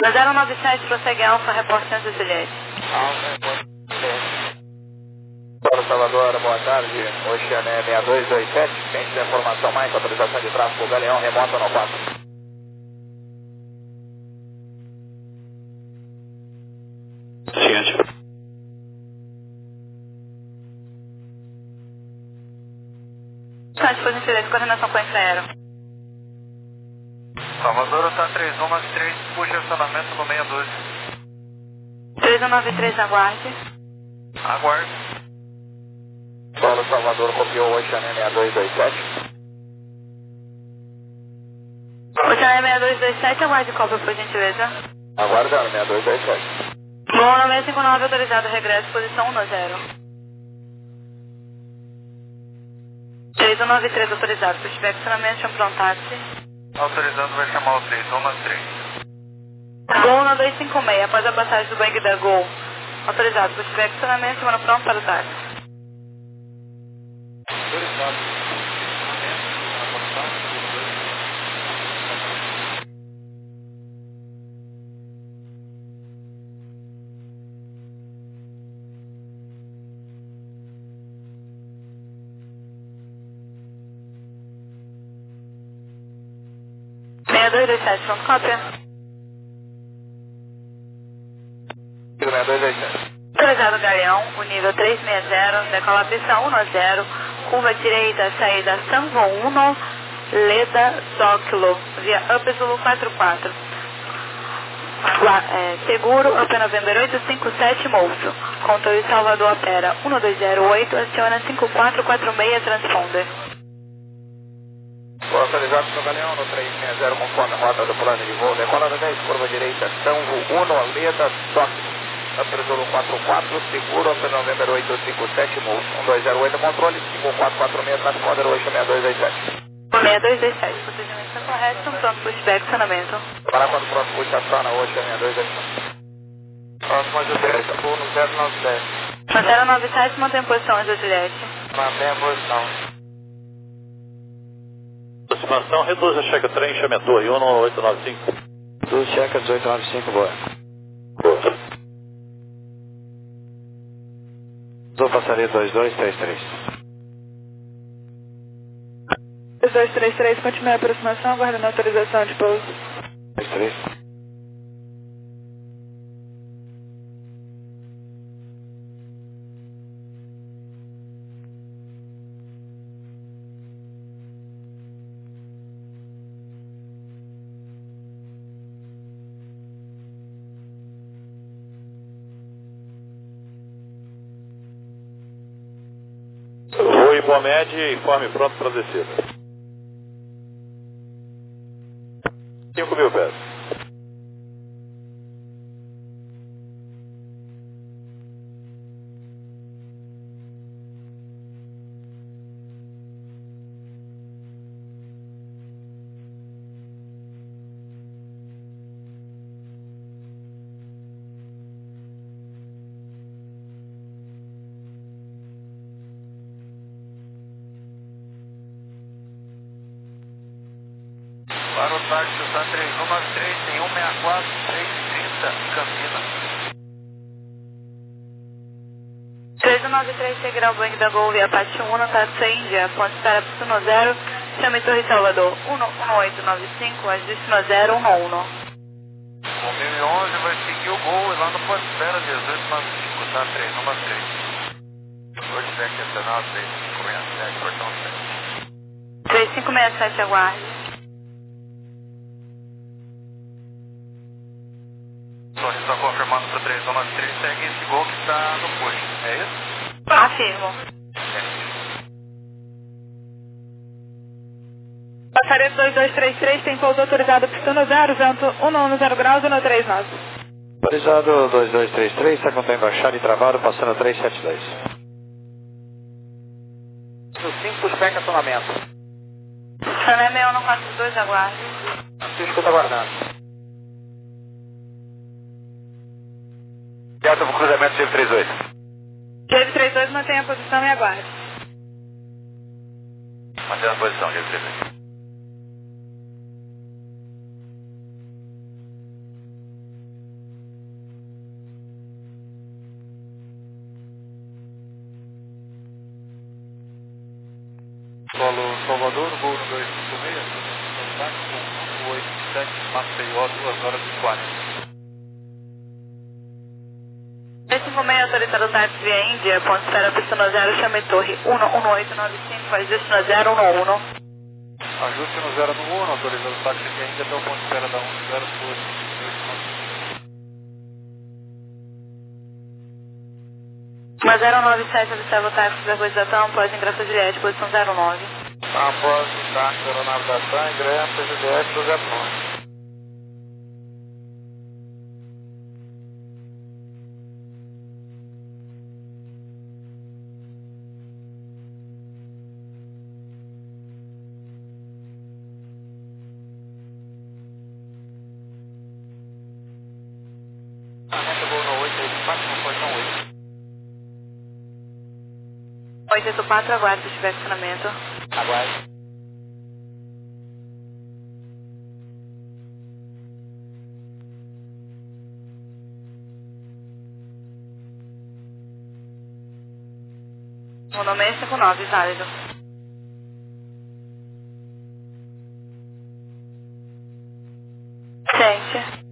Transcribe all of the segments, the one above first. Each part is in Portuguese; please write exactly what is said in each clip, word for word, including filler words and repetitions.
zero nove sete, prossegue Alfa, reporte Santa Juliette. Alfa, reporte Para Salvador, boa tarde. Oceané seis dois dois sete. Quem tiver informação mais, autorização de tráfego, Galeão, remoto no quatro. Ciente. Site, por gentileza, coordenação com esse aero. Salvador, está três um nove três, puxa estacionamento no seis doze. três um nove três, aguarde. Aguarde. Solo Salvador, copiou Oceané seis dois dois sete. Oceané seis dois dois sete, aguarde cópia, por gentileza. Aguardando, seis dois dois sete. Bom, no seis cinco nove, autorizado, regresso, posição um zero. três um nove três, autorizado, se tiver estacionamento, chama para um táxi. Autorizando, vai chamar o três um nove três. Gol no dois cinco seis, após a passagem do bang da Gol. Autorizado, se tiver estacionamento, chama pronto para o táxi. seis dois dois sete, pronto, cópia. seis dois dois sete. Autorizado Galeão, o nível três seis zero, decola pista um zero, curva direita, saída Sanvo um, Leda Zóquilo, via Up Zulu quatro quatro. Gua- é, seguro, Up November oito cinco sete, Moço. Controle Salvador opera um dois zero oito, aciona cinco quatro quatro seis, transponder. Vou autorizado para o Galeão no três seis zero, conforme rota do plano de voo. Decola no dez, curva direita, Sanvo um, Leda Zóquilo. Up Zulu quatro quatro, seguro, Up November oito cinco sete, Moço. um dois zero oito, controle, cinco quatro quatro seis, transponder oito seis dois dois sete. seis dois dois sete, procedimento está correto, estão prontos para o feedback, estacionamento. Para quando o próximo estaciona, hoje seis dois dois sete. Próximo a Juliette, voo no zero nove sete. No zero nove sete, mantém posição a Juliette. Mantém a posição. Aproximação, reduz a checa trem, chame a torre um oito nove cinco. Do checa dezoito nove cinco, boa. Boa. Vou passaria dois dois três três. dois dois três três, continue a aproximação, aguardando a autorização de pouso. três três. Voo em Bomed e informe pronto para descida. cinco mil pés. Para o táxi, está três um nove três, tem um seis quatro, três trinta, Campinas. três um nove três, seguirá o banco da Gol via parte um, táxi Índia, ponte para pista um zero, chame Torre Salvador, um oito nove cinco, ajuste no zero um um. O mil e onze vai seguir o Gol e lá no Porto Espera, dezoito nove cinco, tá três um nove três. Hoje vem aqui até nós, três cinco seis sete, portão sete. três cinco seis sete, aguarde. Torre está confirmando para o três um nove três, segue esse Gol que está no push, é isso? Afirmo. É. Passaria dois dois três três, tem pouso autorizado pista no zero, vento um zero graus, um três nove. Autorizado dois dois três três, está com tempo baixado e travado, passando três sete dois. No cinco, pushback acionamento. Sané seis um quatro dois, aguarde. Cisco está aguardando. Delta para o cruzamento G trinta e oito. G trinta e dois, mantenha a posição e aguarde. Mantendo a posição, G trinta e oito. Salvador, Gol no dois cinco seis, contato com oito sete, Maceió, duas horas e quarenta. dois cinco seis, autorizado táxi via Índia, ponto de espera, pista zero, chame torre um um oito nove cinco, faz destino zero um um. Ajuste no zero no um, autorizado táxi via Índia até o ponto de espera da um zero dois. Mas zero nove sete, observa o táxi da coisa pode ingresso Juliette, posição zero nove. Após o táxi da aeronave da TAM, ingresso Juliette do zero nove. oito oito quatro, aguarde se tiver estacionamento. Aguarde. O nome é cinco nove, válido. Sente.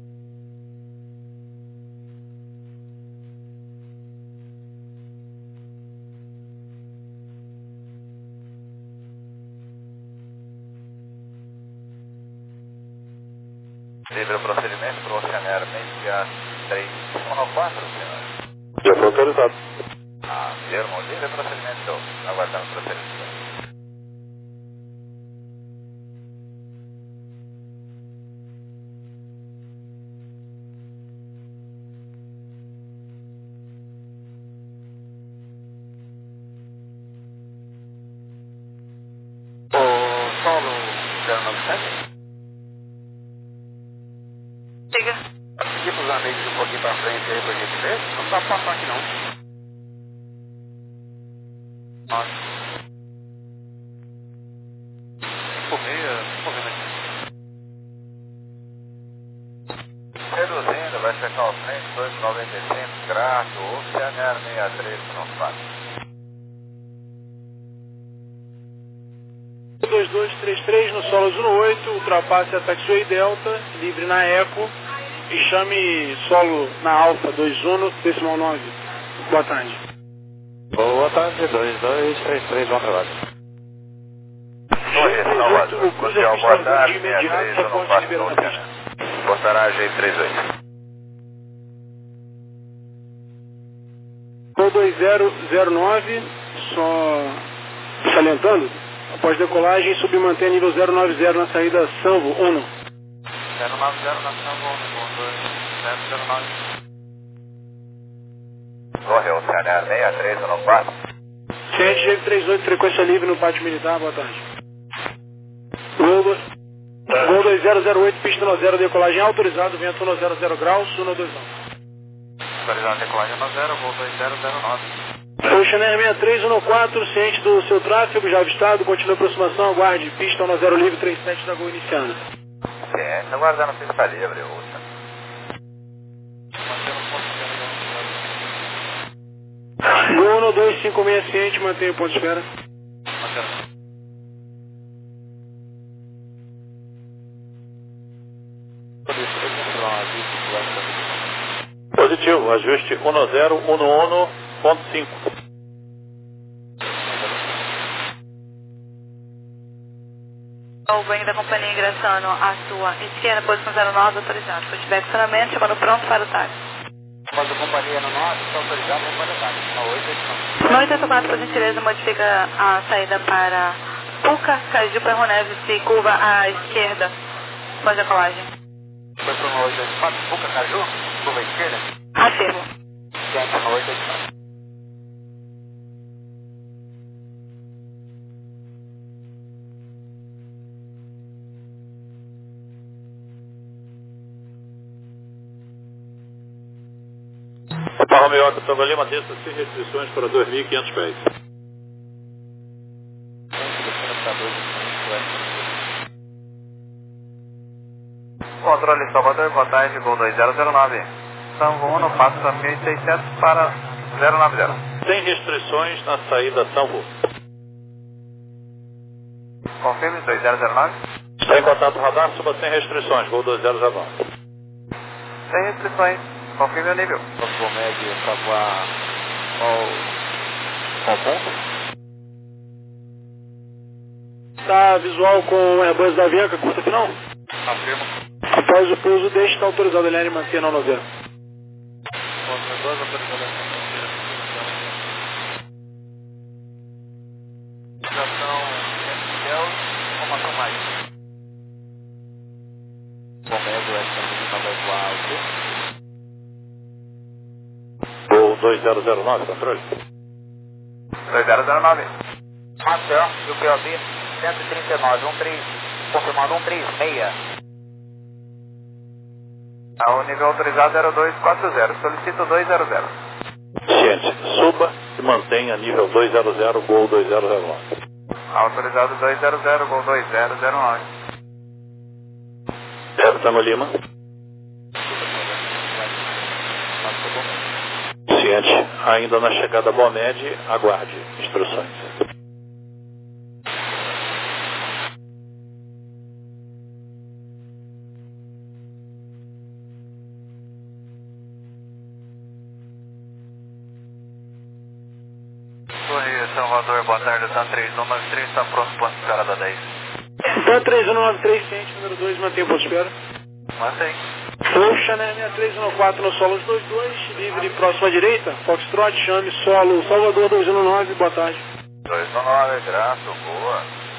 Livre o procedimento para o Oceaneiro meia três um quatro, senhor. Já foi autorizado. Ah, termo livre procedimento. Aguardando o procedimento. O solo zero nove sete? Siga. Aqui para os amigos um pouquinho para frente aí para a gente ver. Não dá para passar aqui não. Nossa. cinco meia, movendo aqui. Reduzindo, vai checar o frente, dois noventa e cinco, grato, Oceaneiro meia três, não faz. dois dois três três no solo zero oito, ultrapasse a Taxiway Delta, livre na Eco e chame solo na Alfa dois um, decimal nove. Boa tarde. Boa tarde, dois dois três três, bom trabalho. Oi, Salvador. O cruzeiro Boa está de tarde, imediato, meia três, só eu não pode faço liberar não, na pista. Postará G trinta e oito. Gol dois zero zero nove, só salientando, após decolagem, submantém nível zero nove zero na saída Sanvo um. zero nove zero na Sanvo um, dois zero zero nove. Corre, Oceaneiro meia três, eu não faço. Ciente G trinta e oito, frequência livre no pátio militar, boa tarde. Gol Gol dois zero zero oito, pista no zero, decolagem autorizado, vento um zero zero graus, um dois nove. Autorizado decolagem no zero, voo dois zero zero nove. Foi Chanel seis três um quatro, ciente do seu tráfego, já avistado, continua a aproximação, aguarde, pista um zero livre, trinta e sete da Gol iniciando. Ciente, aguardando pista livre, ouça. Gol um dois cinco seis, ciente, mantenha o ponto de espera. Positivo, ajuste um zero um um ponto cinco. O banho da companhia ingressando à sua esquerda, posição zero nove, autorizado. Se tiver estacionamento, chamando pronto para o táxi. Mas a companhia no norte está autorizada para o táxi. Na oito oito nove. No oito oito quatro, por gentileza, modifica a saída para Puca, Caju, Perro Neves e curva à esquerda. Pós decolagem. Foi para o oito oito quatro, Puca, Caju, curva à esquerda. Afirmo. Ciente, no oito oito quatro. Opa, Romeo, Santa Lima, desça sem restrições para dois mil e quinhentos pés. Controle Salvador, boa tarde, Gol dois zero zero nove. Sanvo um, passa mil e seiscentos para zero nove zero. Sem restrições na saída Sanvo. Confirme, dois zero zero nove. Está em contato radar, suba sem restrições, Gol dois zero zero nove. Sem restrições, confirme o nível. Vou médio para voar qual, qual ponto? Tá visual com o Airbus da Avianca, curta final? Afirmo. Após o pouso, deixe está autorizado a L N manter na nove zero. dois autorizado a Estação Miguel, informação mais. Bom médio, essa menina vai voar o quê? Gol dois zero zero nove, controle. dois zero zero nove. Marcel, e o P O B cento e trinta e nove, um três, confirmando um três seis. O nível autorizado zero dois quatro zero, solicito dois zero zero. Ciente, suba e mantenha nível dois zero zero, Gol dois zero zero nove. Autorizado dois zero zero, Gol dois zero zero nove. Delta no Lima. Ciente, ainda na chegada a Bomed, aguarde instruções. Torre Salvador, boa tarde, tá três um nove três, está pronto, ponto de espera da dez. Tá três um nove três, ciente, número dois, mantém o ponto de espera. Mantém. Oxa, né, seis três um quatro no solo dois dois, livre próxima direita, Foxtrot, chame, solo, Salvador dois um nove, boa tarde. dois um nove, graço, boa.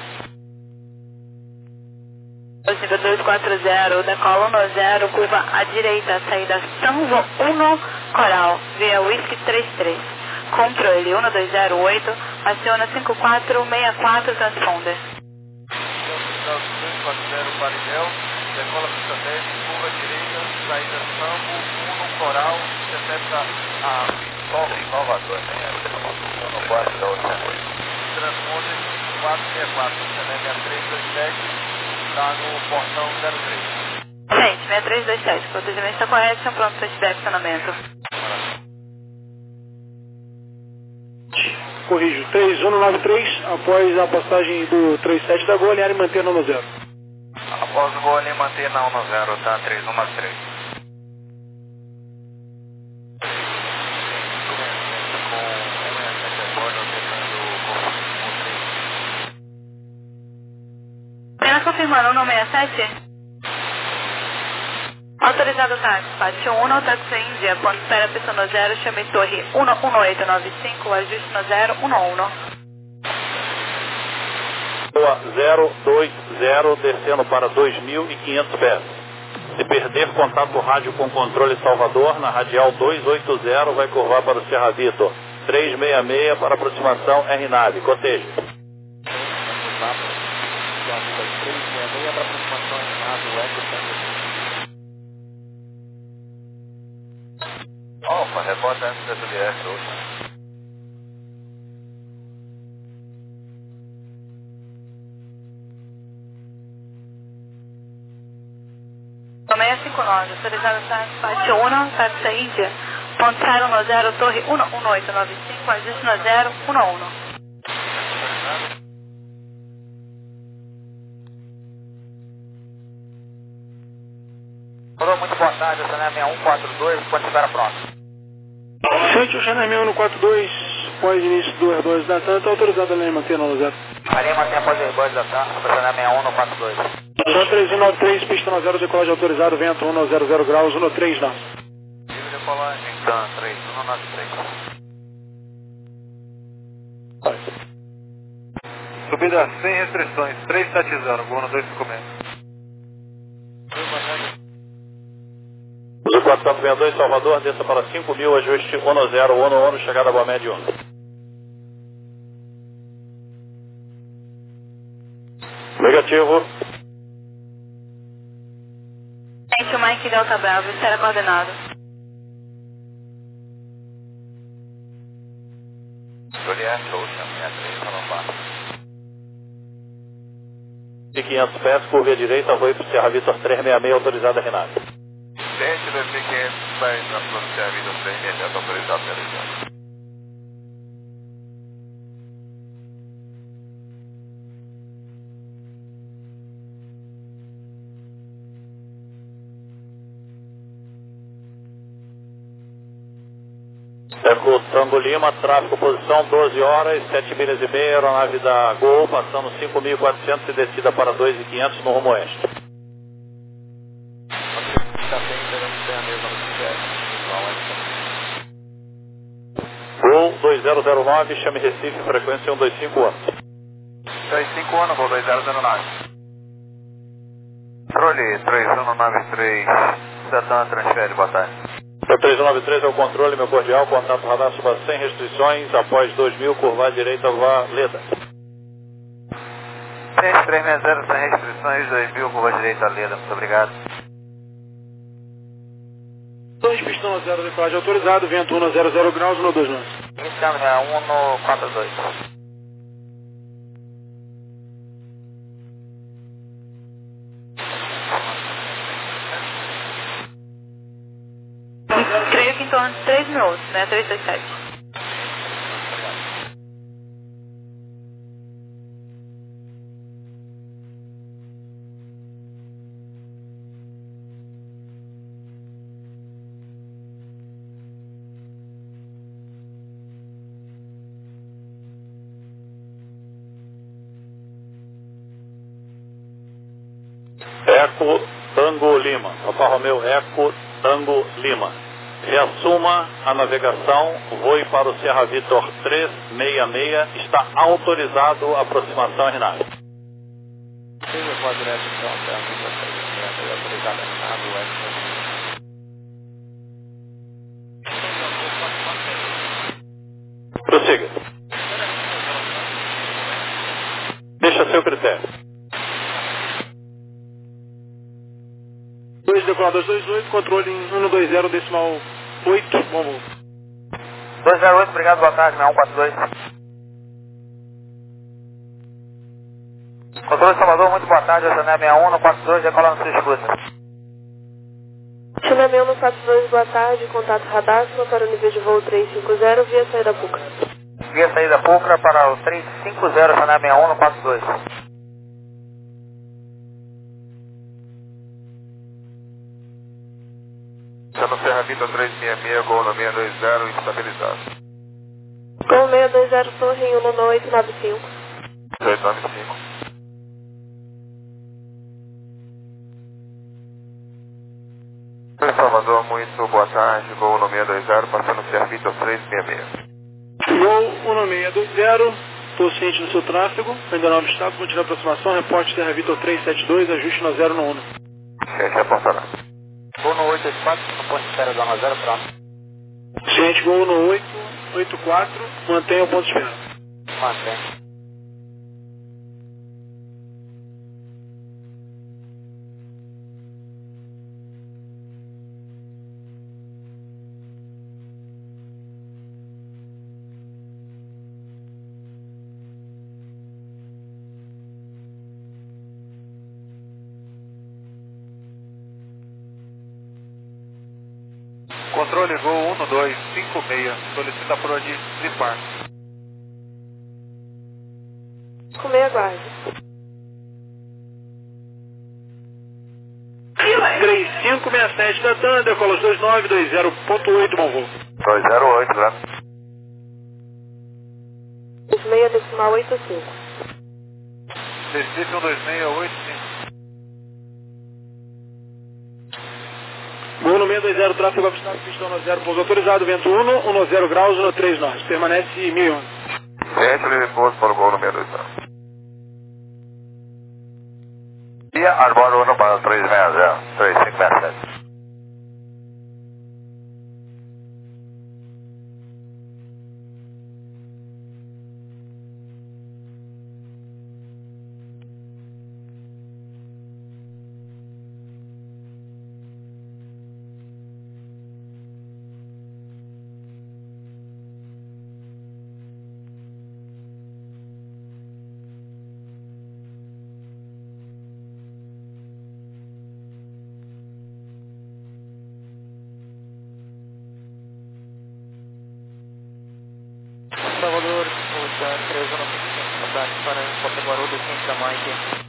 Nível dois quatro zero, decola um zero, curva à direita, saída Sanvo um, Coral, via Whisky três três. Controle um dois zero oito, aciona cinco quatro seis quatro, transponder. dois quatro zero, Paridel, decola pista dez, curva direita, saída Sambo, um Coral, setenta a Salvador, né? No quarto da outra. Transponder quatro seis quatro, C N M três dois sete, está no portão zero três. Gente, seis três dois sete, procedimento está correto, são prontos para atividade de acionamento. Corrijo, três um nove três, após a passagem do trinta e sete da Gol, alinhar e manter na nove zero. Após o gol ali, manter na um zero, tá? três um nove três. Apenas confirmando, um seis sete. Autorizado táxi, Pátio um, táxi Índia, ponto espera, pista no zero, chame torre um um oito nove cinco, ajuste no zero um um. zero dois zero, descendo para dois mil e quinhentos pés. Se perder contato rádio com controle Salvador, na radial duzentos e oitenta, vai curvar para o Serra Vitor. trezentos e sessenta e seis para aproximação R nave. Cotejo. trezentos e sessenta e seis para aproximação R nave, Eco Opa, rebota antes da subir essa outra. seis cinco nove, autorizado táxi, Pátio um, táxi Índia, ponto zero no zero, torre um um oito nove cinco, ajuste no zero um um. Alô, muito boa tarde, o C N M seis um quatro dois, quando estiver pronto. Frente ao Channel um quatro dois, após início do Airbus da TAM, está autorizado a L N manter na nove zero. Marinha mantém após o Airbus da TAM, o C N M seis um no quatro dois. Só três um nove três, pista nove zero, decolagem autorizado, vento um zero zero graus, um três não. Livre decolagem, TAM três um nove três. Subida sem restrições, três sete zero, gol no dois cinco seis. Uso quatro quatro seis dois, Salvador, desça para cinco mil, ajuste um zero um um, chegada a Bomed um. Negativo. Gente, o Mike Delta Bravo, espera coordenado. Juliette, Ocean, sessenta e três, Alambá. De quinhentos pés, curva à direita, voo para o Serra Vitor trezentos e sessenta e seis, autorizada a Renate. Gente, dois mil e quinhentos pés, na sua Serra Vitor trezentos e sessenta, autorizado a realizar. Eco Tango Lima, tráfego posição doze horas, sete milhas e meia, aeronave da Gol, passando cinco mil e quatrocentos e descida para dois mil e quinhentos no rumo oeste. Gol dois zero zero nove, chame Recife, frequência um dois cinco um. dois cinco um, Gol dois zero zero nove. Controle três um nove três, Setan transfere, boa tarde. O três um nove três é o controle, meu cordial, contato radar suba sem restrições, após dois mil, curva à direita, vá Leda. três três seis zero, sem restrições, dois mil, curva à direita, Leda, muito obrigado. dois pistão zero, decolagem autorizado, vento um zero zero graus, um dois nove. Iniciando é um no quatro dois. Creio que em torno de três minutos, né? três dois sete. Eco Tango Lima, Alfa Romeo Eco Tango Lima. Reassuma a navegação, voe para o Serra Vitor trezentos e sessenta e seis, está autorizado a aproximação em nave. Prossiga. Deixa a seu critério. dois decoladores dois oito, controle em um dois zero decimal oito, bom voo. dois zero oito, obrigado, boa tarde, um quatro dois. Controle Salvador, muito boa tarde, Chanel sessenta e um no quatro dois, decola no seu escuta. Chanel sessenta e um no quatro dois, boa tarde, contato radar, para o nível de voo trezentos e cinquenta, via saída Pucra. Via saída Pucra para o trezentos e cinquenta, Chanel sessenta e um no quatro dois. Está no Serra Vitor trezentos e sessenta e seis, Gol no seiscentos e vinte, estabilizado. Gol seiscentos e vinte, torre em um no oito nove cinco. oito nove cinco. Salvador, muito boa tarde, Gol no seiscentos e vinte, passando o Serra Vitor trezentos e sessenta e seis. Gol um seis dois zero, estou ciente do seu tráfego, ainda não obstáculo, continua a aproximação, reporte Serra Vitor trezentos e setenta e dois, ajuste no zero no um. Ciente, apontará. Gol no oito oito quatro, no ponto de espera da zona zero, pronto. Ciente, gol no oito oito quatro, mantenha o ponto de espera. Mantém. Controle Gol um dois cinco seis, solicita por onde tripar. Com meia guarda. três cinco seis sete da TAM, decola dois nove dois zero ponto oito, bom voo. dois zero oito, né? seis decimal oito cinco. Recife um dois seis oito cinco. Gol no seiscentos e vinte, tráfego obstáculo, pistão no zero, pouso autorizado, vento um, um zero graus, um três norte, permanece mil e onze. Ciente, livre pouso para o Gol no seiscentos e vinte. Via Arboro um para o trezentos e sessenta, três cinco seis sete. Salvador, três um nove cinco, boa tarde, para Porto Guarulhos, centro da Mike.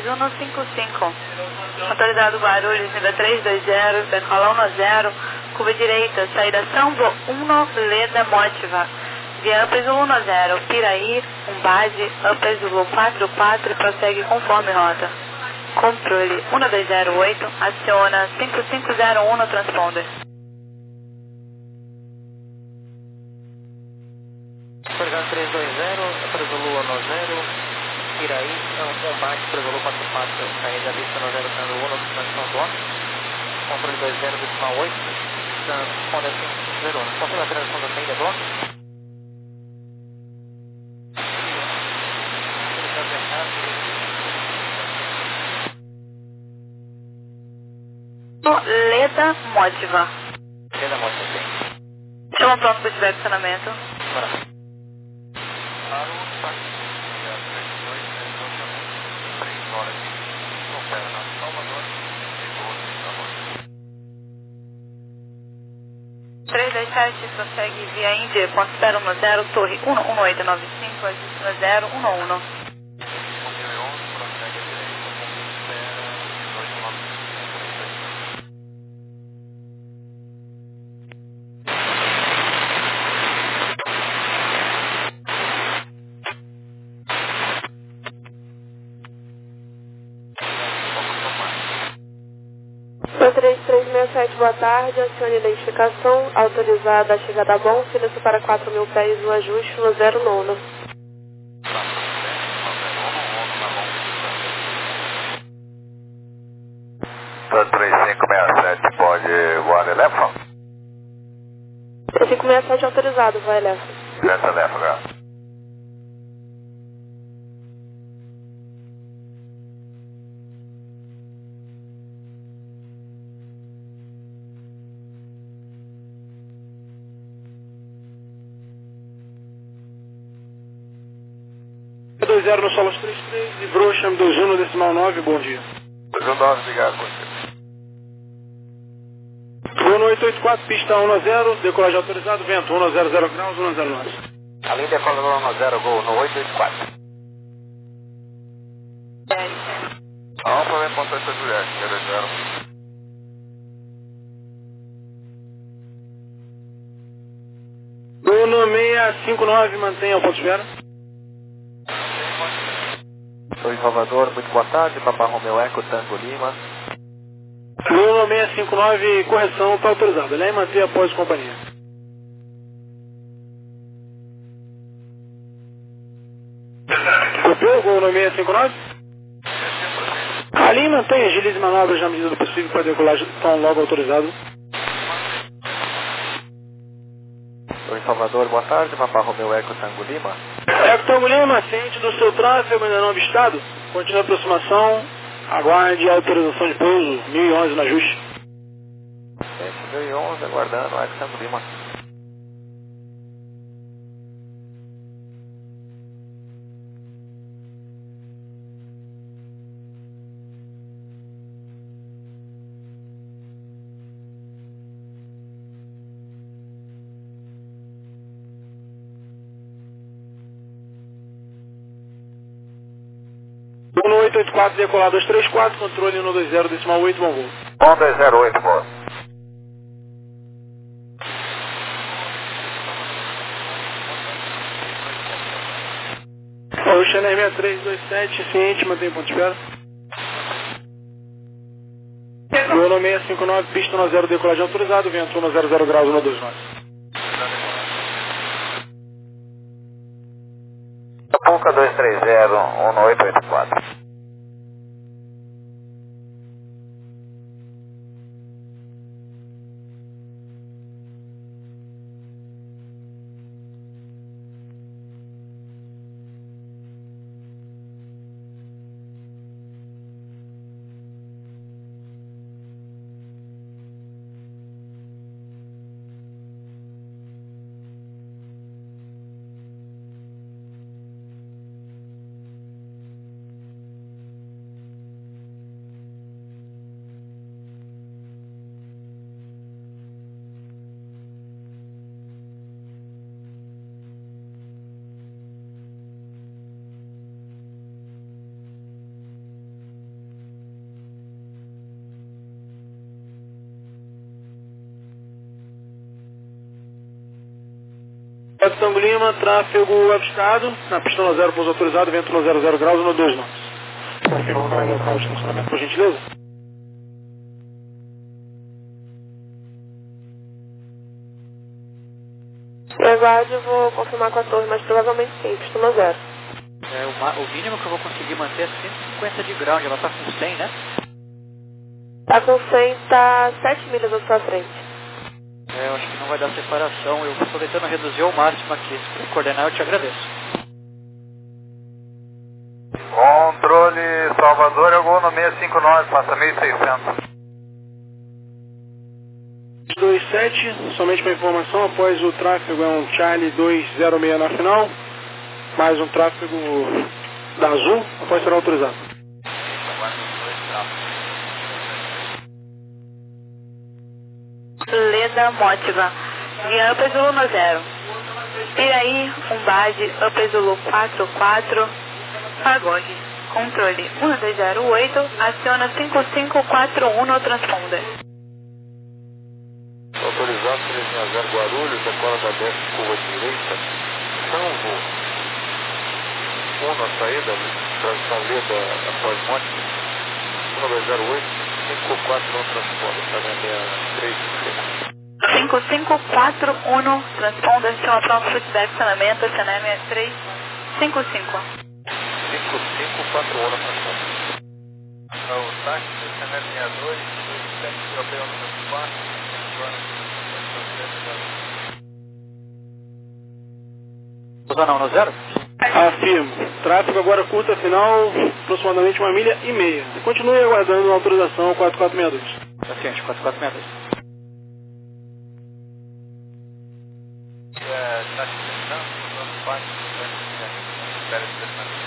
dois um cinco cinco. Autorizado Guarulhos, nível três dois zero, decola um zero, curva direita, saída Sambo um, Leda Motiva. Via Upper Zulu um zero, Piraí, um base, Upper Zulu quatro quatro, prossegue conforme rota. Controle um dois zero oito, aciona cinco cinco zero um no transponder. Autorizado três dois zero, Upper Zulu um zero, Piraí, um base, Upper Zulu quatro quatro, saída vista um zero, Tango um, transição do ar. Controle dois zero, decimal oito, transponder cinco cinco zero um. Confirma a transição da saída do ar. Leda Motiva. Leda Motiva, sim. Chama pronto para estiver acionamento. Bora. Claro, dia três dois, três horas. Opera na Salvador e doze da noite. três dois sete, prossegue via Índia, ponto zero um zero, torre um um oito nove cinco, agista zero um um. três três seis sete, boa tarde, acione a identificação, autorizada a chegada a bom, silêncio para quatro mil pés, o ajuste no zero nono. três cinco seis sete, pode voar Elefant? três cinco seis sete autorizado, vai Elefant. Essa Elefant, dois zero no Solos três três, e Brocham dois um no decimal nove, bom dia. dois um nove, obrigado, bom dia. Bruno oito oito quatro, pista um zero, decolagem autorizado, vento um zero zero graus, um zero nove. Além decola no um zero, gol no oito oito quatro. Não, um problema com essa Juliette, zero zero. Bruno seiscentos e cinquenta e nove, mantenha o ponto de espera. Sou em Salvador, muito boa tarde, Papa Romeu Eco, Tango Lima. Bruno seiscentos e cinquenta e nove, correção, está autorizado. Ele é manter após companhia. Copiou o gol no seiscentos e cinquenta e nove? Ali mantém, agilize manobras na medida do possível para decolagem, estão logo autorizados. Sou em Salvador, boa tarde, Papa Romeu Eco, Tango Lima. Eco Tango Lima, ciente do seu tráfego ainda não avistado. Continua a aproximação, aguarde a autorização de pouso, mil e onze no ajuste. mil e onze, aguardando, Eco Tango Lima. um oito oito quatro, decolar dois três quatro, controle um dois zero, decimal oito, bom voo. um dois zero oito, boa. Ocean seis três dois sete, ciente, mantém ponto de espera. Bruno seiscentos e cinquenta e nove, pista um zero, decolagem autorizado, vento um zero zero graus, um dois nove. Ponca dois três zero, um oito oito quatro. Tango Lima, tráfego avistado, na pista um zero, pouso autorizado, vento um zero zero graus, um dois nove. Confirma para o local de estacionamento, por gentileza. Aguarde, eu vou confirmar com a torre, mas provavelmente sim, pista um zero. É, o, ma- o mínimo que eu vou conseguir manter é cento e cinquenta de ground, ela está com cem, né? Tá com cem, tá sete milhas à sua frente. É, eu acho que não vai dar separação, eu estou tentando reduzir ao máximo aqui. Se puder coordenar, eu te agradeço. Controle Salvador, eu vou no seiscentos e cinquenta e nove, passa mil e seiscentos. dois sete, somente para informação, após o tráfego é um Charlie dois zero seis na final, mais um tráfego da Azul, após será autorizado. Leda Mótiva, via Upper Zulu um zero. Piraí, Umbade, Upper Zulu quatro quatro, Pagog, controle um dois zero oito, aciona cinco cinco quatro um no transponder. Autorizado três seis zero Guarulhos, decola da dez, curva direita, Sanvo, um na saída, transição Leda após Monte, um dois zero oito, cinco quatro no transponder, Sanamia três cinco. cinco cinco quatro um, transponder, chama pronto, feedback, estacionamento, Sanamia três cinco cinco. cinco cinco quatro um no transponder. O táxi do Sanamia sessenta e dois, dois sete, europeu número quatro. Zona um zero? Afirmo. Tráfego agora curta final, aproximadamente uma milha e meia. Continue aguardando a autorização quatro quatro seis dois. Paciente, quatro quatro seis dois. É, táxi de Santos, zona quatro, espera estacionamento.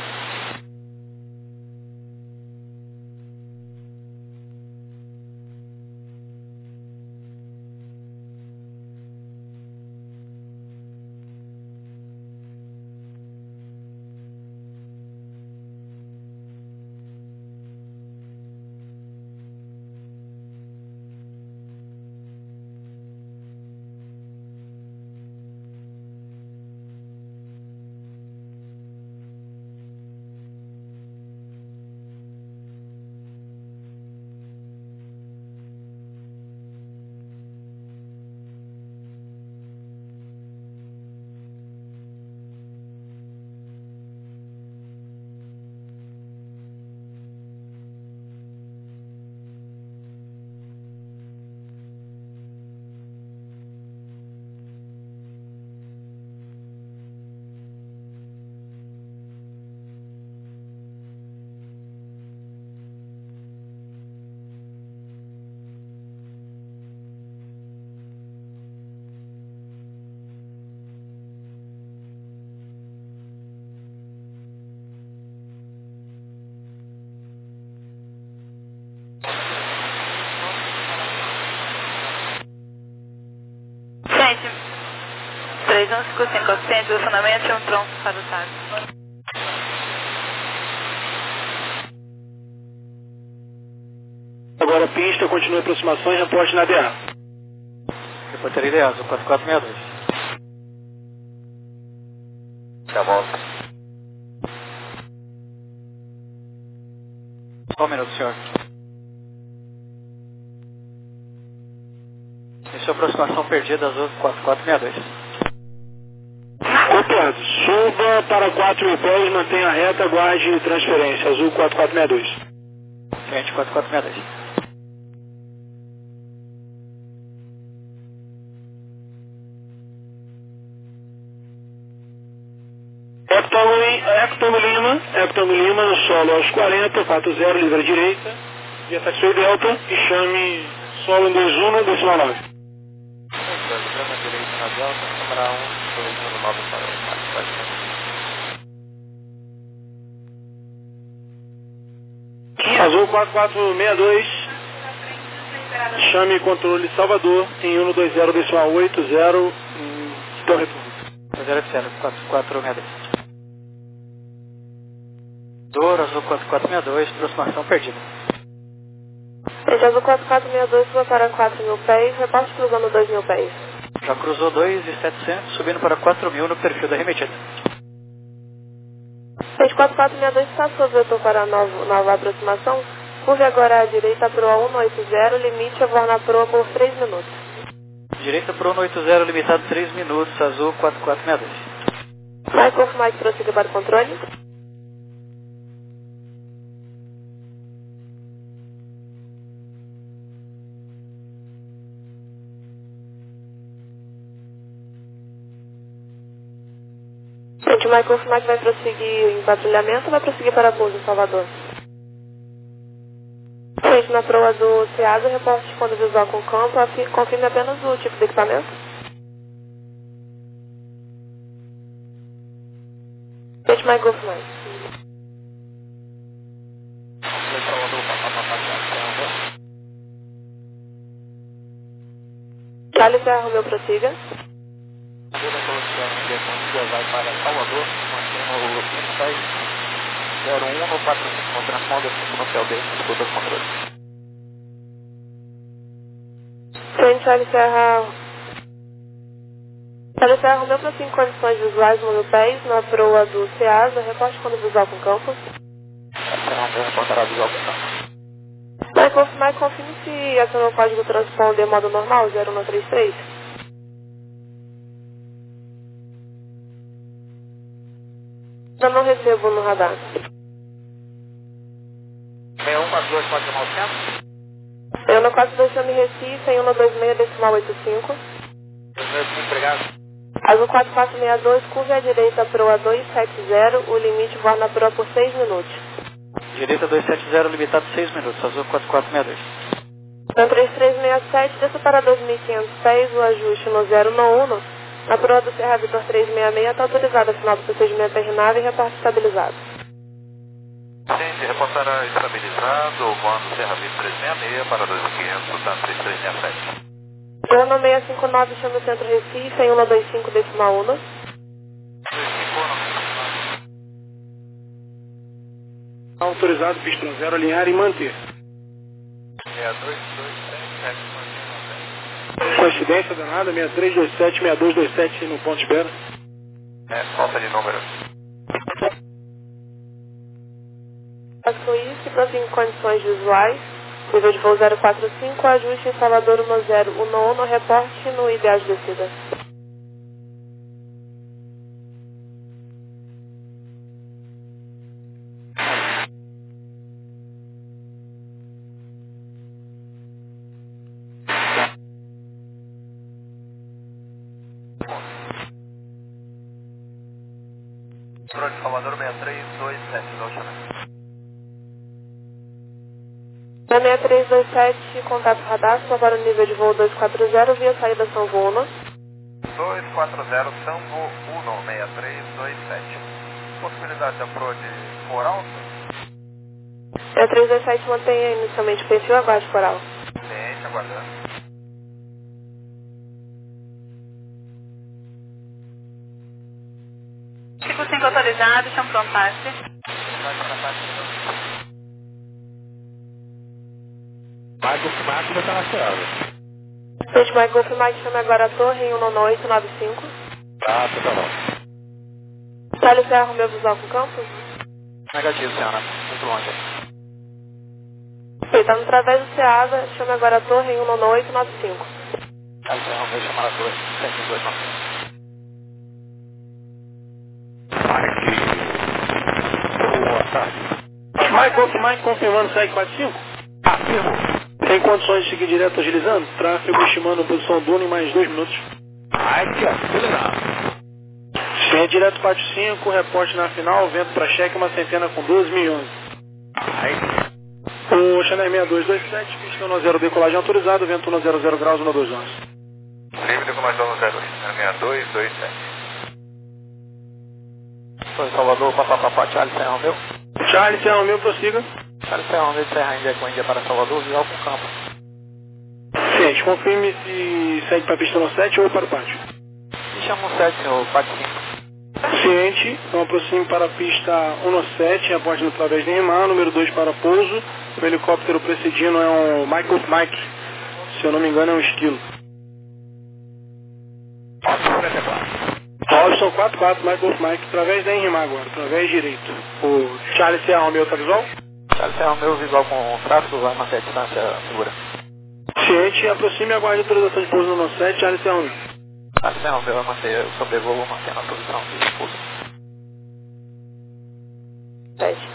três um cinco cinco, oficina de estacionamento e um tronco para o táxi. Agora pista, continue a aproximação e reporte na D A. Reportaria de Azul, quatro quatro seis dois. Tá bom. Só um minuto, senhor. Isso é aproximação perdida, Azul, quatro quatro seis dois. Copiado. Suba para quatro mil pés, mantenha a reta, aguarde transferência. Azul quatro quatro seis dois. Gente, quatro quatro seis dois. Hector Lima, Hector Lima, no solo aos quarenta, quatro zero, livre à direita, via taxi delta e chame solo em dois um, decimal nove. Programa direito na delta, câmara um, dois um nove para o quatro. Azul quatro quatro seis dois, chame controle Salvador em um dois zero, decimal oito zero, então retorno. zero zero, quatro quatro seis dois. Douro, Azul quatro quatro seis dois, aproximação perdida. Gente, Azul quatro quatro seis dois, suba para quatro mil pés, reporte cruzando dois mil pés. Já cruzou dois mil e setecentos, subindo para quatro mil no perfil da remetida. seis quatro quatro seis dois está sobre, eu estou para a nova, nova aproximação. Curve agora à direita para o cento e oitenta, limite a voar na proa por três minutos. Direita para o cento e oitenta, limitado três minutos, azul quatro quatro seis dois. Mais confirmar que prossiga para o controle. Gente, vai confirmar que vai prosseguir em patrulhamento ou vai prosseguir para pouso em Salvador? Gente, na proa do Ceasa, reporte quando visual com campo, confirme apenas o tipo de equipamento. Gente, vai confirmar. Charlie Serra Romeu, prossiga. Vai para Salvador, mantendo o seis zero um no quatro cinco no transponda cinco no céu dele, escuta os controles. Frente, Charlie Serra. Charlie Serra Romeu, para cinco condições visuais monopés na proa do Ceasa, reporte quando visual com campo. Serra Romeu reportará visual com campo. Vai confirmar e confirme se acionou o código transponder modo normal, zero um três três. Eu não recebo no radar. seis um quatro dois quatro nove zero. Eu no quatro dois chame Recife, cento e dois seis decimal oitenta e cinco. Obrigado. Azul quatro quatro seis dois, curva à direita proa duzentos e setenta, o limite voar na proa por seis minutos. Direita duzentos e setenta, limitado seis minutos, azul quatro quatro seis dois. No três três seis sete, desça para dois mil e quinhentos pés, o ajuste no zero um. A proa do Serra Vitor trezentos e sessenta e seis está autorizada a final do procedimento terminado e reporte estabilizado. Sim, reportará estabilizado, voando Serra Vitor trezentos e sessenta e seis para dois mil e quinhentos, da três três seis sete. Plano seiscentos e cinquenta e nove, chama o centro Recife, cento e vinte e cinco decimal um. Autorizado, pistão zero, alinhar e manter. seis dois dois sete sete. Coincidência danada, seis três dois sete, seis dois dois sete no ponto de espera. É, falta de número. Passou isso, prossegue em condições visuais. Nível de voo zero quatro cinco, ajuste em Salvador um zero um um, reporte no ideal de descida. Controle de Salvador seis três dois sete, não chama. Na seis três dois sete, contato radar, agora o nível de voo duzentos e quarenta, via saída São Vuno. duzentos e quarenta, Sambo um, seis três dois sete. Possibilidade da proa de for alto? seis três dois sete mantém inicialmente o perfil, aguarde coral. Ciente, aguardando. cinco cinco autorizado, chama pronto passe. Vai confirmar que já está na estrada. Gente, vai confirmar que chama agora a torre em um oito nove cinco. Tá, tá bom. Charlie Serra Romeu visual com campo. Negativo, senhora. Muito longe. Ok, tá no través do Ceasa, chama agora a torre em um oito nove cinco. Aí, senhora, vamos chamar a dois, sete dois nove cinco. Boa tarde. Mike, confirmar, confirmando segue quatro cinco. Afirmo. Tem condições de seguir direto agilizando? Tráfego estimando posição Duna em mais dois minutos. Ai, que acelerado. Se é direto quatro cinco, reporte na final, vento para cheque, uma centena com doze mil e onze. Ai. O Chanel seis dois dois sete, pistão no zero, decolagem autorizado, vento no zero zero graus, um dois onze. Livre de comandão no zero seis dois dois sete. Foi Salvador, papapá, Charlie Serra Romeu. Charlie, Serra Romeu, prossiga. Charlie Serra Romeu, Serra Índia com Índia para Salvador, visual com campo. Ciente, confirme se segue para a pista no sete ou para o pátio. Me chama um sete, senhor, quatro cinco. Ciente, então aproxime para a pista um no sete, reporte no través de Rimar, número dois para pouso. O helicóptero precedendo é um Michael Mike, se eu não me engano é um esquilo. Houston quatro quatro, Mike Golf Mike, através da Enrimar agora, através direito. O Charlie Sierra Romeo tá visual? Charlie Sierra Romeo visual com o tráfego, vai manter a distância segura. Ciente, aproxime e aguarde a autorização de pouso no nove sete, Charlie Sierra Romeo. Charlie Sierra Romeo vai manter o sobrevoo, mantendo a posição de pouso. Teste.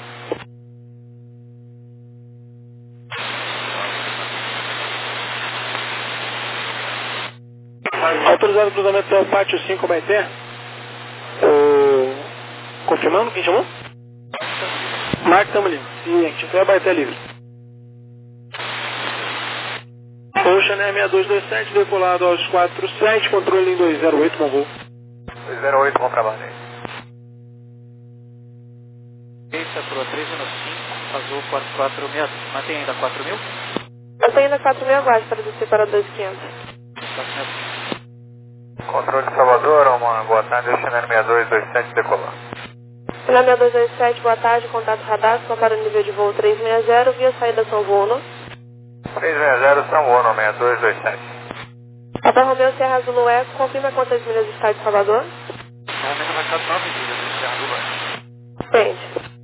Autorizado o cruzamento até o pátio cinco Baité. O... Confirmando, quem chamou? Mark Tamulino. Ciente, foi a Baité livre. Ocean Air seis dois dois sete, decolado aos quatro sete, controle em dois zero oito, bom voo. dois zero oito, bom trabalho aí. Eita, pro três um cinco, azul quatro quatro seis, mantém ainda quatro mil? Eu tenho ainda quatro mil aguarde para descer para dois quinhentos. quatro mil. Controle de Salvador, uma boa tarde, Ocean Air seis dois dois sete, decolar. Final seis dois dois sete, boa tarde, contato radar, só para o nível de voo trezentos e sessenta, via saída São Uno. trezentos e sessenta, São Uno, seis dois dois sete. Papa Romeo Serra Zulu Eco, confirma quantas milhas está de Salvador? Normalmente vai estar nove milhas de Serra do Leste. Entende.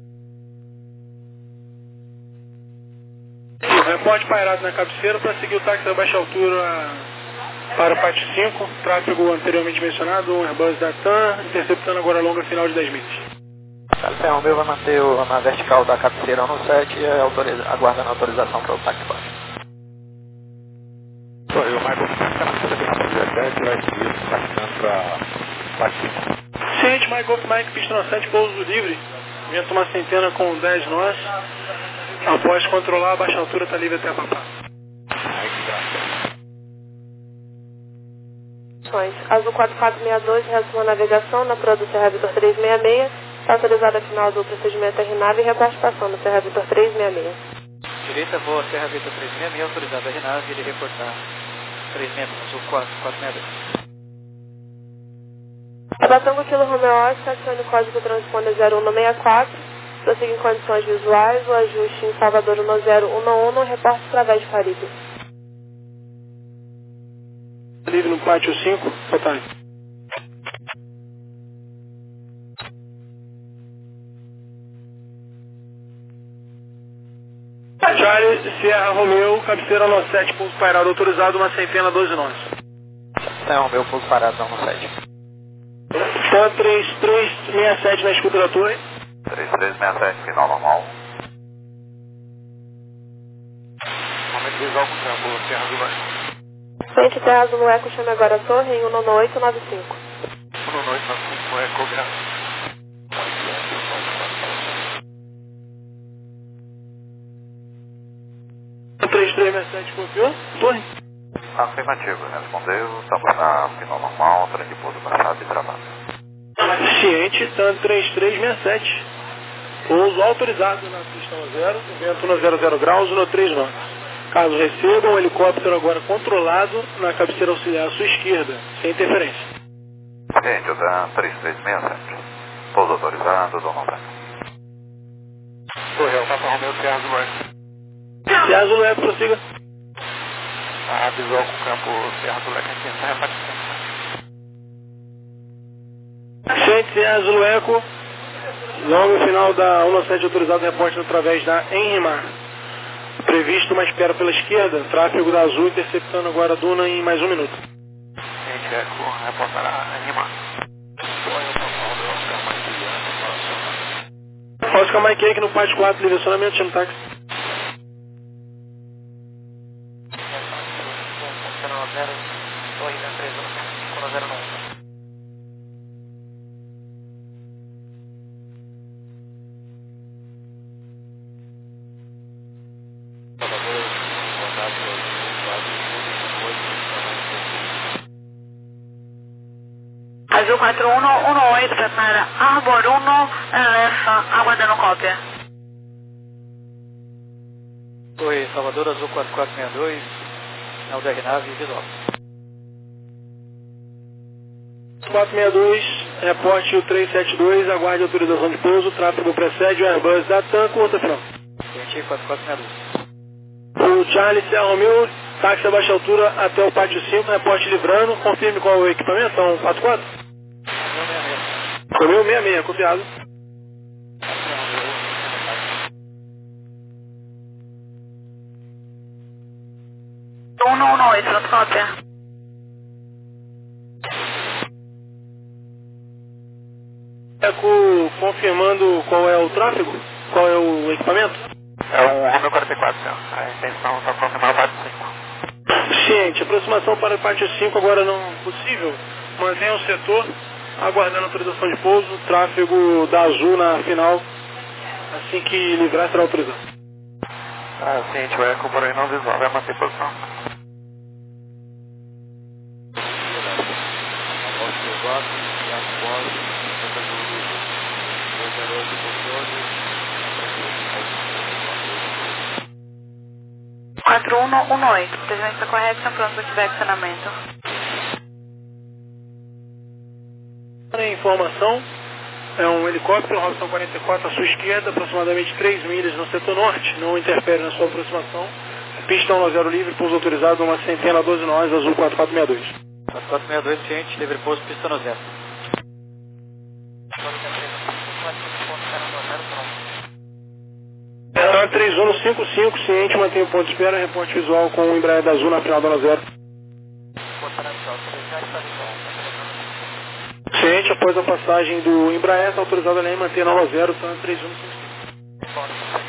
Reporte pairado na cabeceira para seguir o táxi a baixa altura para o pátio cinco, tráfego anteriormente mencionado, um Airbus da TAM, interceptando agora a longa final de dez milhas. Charlie Sierra Romeo vai manter o, na vertical da cabeceira no sete, autoriza, aguardando a autorização para o táxi baixo. Sou eu, Michael, está na pista de dezessete, vai seguir taxando para pátio cinco. Ciente, Mike Golf Mike, pista no sete, pouso livre, vento uma centena com dez nós, após controlar a baixa altura está livre até a papá. Azul quatro quatro seis dois, reação à navegação na proa do Serra Vitor trezentos e sessenta e seis, está autorizada a final do procedimento R nave e repastação no Serra Vitor trezentos e sessenta e seis. Direita, voa Serra Vitor trezentos e sessenta e seis, autorizada a R nave e reportar trezentos e sessenta, azul quatro quatro seis dois. Abatango Kilo Romeo Oscar, acione o código transponder zero um seis quatro, prossiga em condições visuais, o ajuste em Salvador um zero um um, reporte através de Caribe. Livre no pátio cinco, boa tarde. Charlie Sierra Romeo, cabeceira no sete, pouso pairado autorizado, uma centena, doze nós. Sierra Romeo, pouso parado no sete. Tan três três seis sete na escuta da torre. três três seis sete, final normal. Momento visual com campo, Serra do Leste. Frente Terra Zulu Eco, chame agora a torre em um nove oito nove cinco. um nove oito nove cinco, Eco, graças. três três seis sete, confiou? Torre? Afirmativo, respondeu, estamos na final normal, trem de pouso baixado e travado. Ciente, Tan três três seis sete. Pouso autorizado na pista um zero, vento no zero zero graus, no três nove. Caso recebam, um helicóptero agora controlado na cabeceira auxiliar à sua esquerda, sem interferência. Ciente, o Dan três três seis sete. Pouso autorizado, Dom Nova. Torre, Papa Romeo, Serra do Leste. Serra do Leste, prossiga. A visual com o campo Serra do Leste, aqui, essa repartição. Ciente, Serra do Eco, longo final da um sete autorizado, reporte através da Enrimar. Previsto uma espera pela esquerda, tráfego da Azul interceptando agora a Duna em mais um minuto. Ciente, Eco, reportará Enrimar. Oscar Mike aqui no pátio quatro, direcionamento, chama táxi. Azul quatro um um oito, prepara Arbor um, Elefa, aguardando cópia. Oi, Salvador, azul quatro quatro seis dois, final da R nave e visual. quatro seis dois, reporte o três sete dois, aguarde autorização de pouso, tráfego precede o Airbus da TAM, curta final. Ciente, quatro quatro seis dois. O Charlie Sierra Romeo, táxi a baixa altura até o pátio cinco, reporte livrando, confirme qual é o equipamento, então quatro quatro. Não, não, não. Romeu sessenta e seis, copiado. um um um oito, pronto, cópia. Eco, confirmando qual é o tráfego, qual é o equipamento? É o Romeu quarenta e quatro, senhor. A intenção está confirmar o parte cinco. Ciente, aproximação para o parte cinco agora não possível. Mantenha o setor, aguardando autorização de pouso, tráfego da Azul na final, assim que livrar será autorizado. Ah, ciente, o Eco, porém não visual, vai manter posição. quatro um um oito, presidente correto, estão prontos para ativar acionamento. Para informação, é um helicóptero, Robson quarenta e quatro à sua esquerda, aproximadamente três milhas no setor norte, não interfere na sua aproximação. Pista um zero livre, pouso autorizado, uma centena doze nós, Azul quatro quatro seis dois. quatro quatro seis dois, ciente, livre pouso, pista no zero. três um cinco cinco, ciente, mantém o ponto de espera, reporte visual com o Embraer da Azul na final da zero. Ciente, após a passagem do Embraer, está autorizado a lei manter nova zero, tá três um cinco cinco.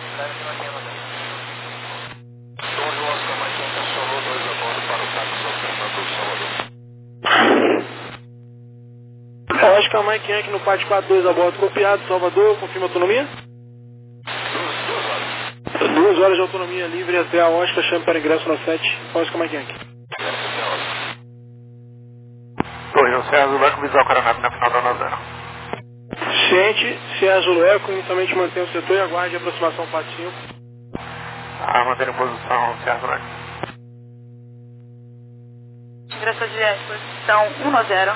Oscar Mike Yankee no parte quatro dois a bordo, copiado, Salvador, confirma a autonomia? Duas horas de autonomia livre até a Oscar, chame para ingresso na sete, Oscar Mike Yankee. Oi, o César Lueco, visual Coronado na final da nova zero. Ciente, César Lueco, inicialmente mantém o setor e aguarde a aproximação parte cinco. Ah, mantendo posição, César Lueco. Ingresso de Juliette, posição um zero.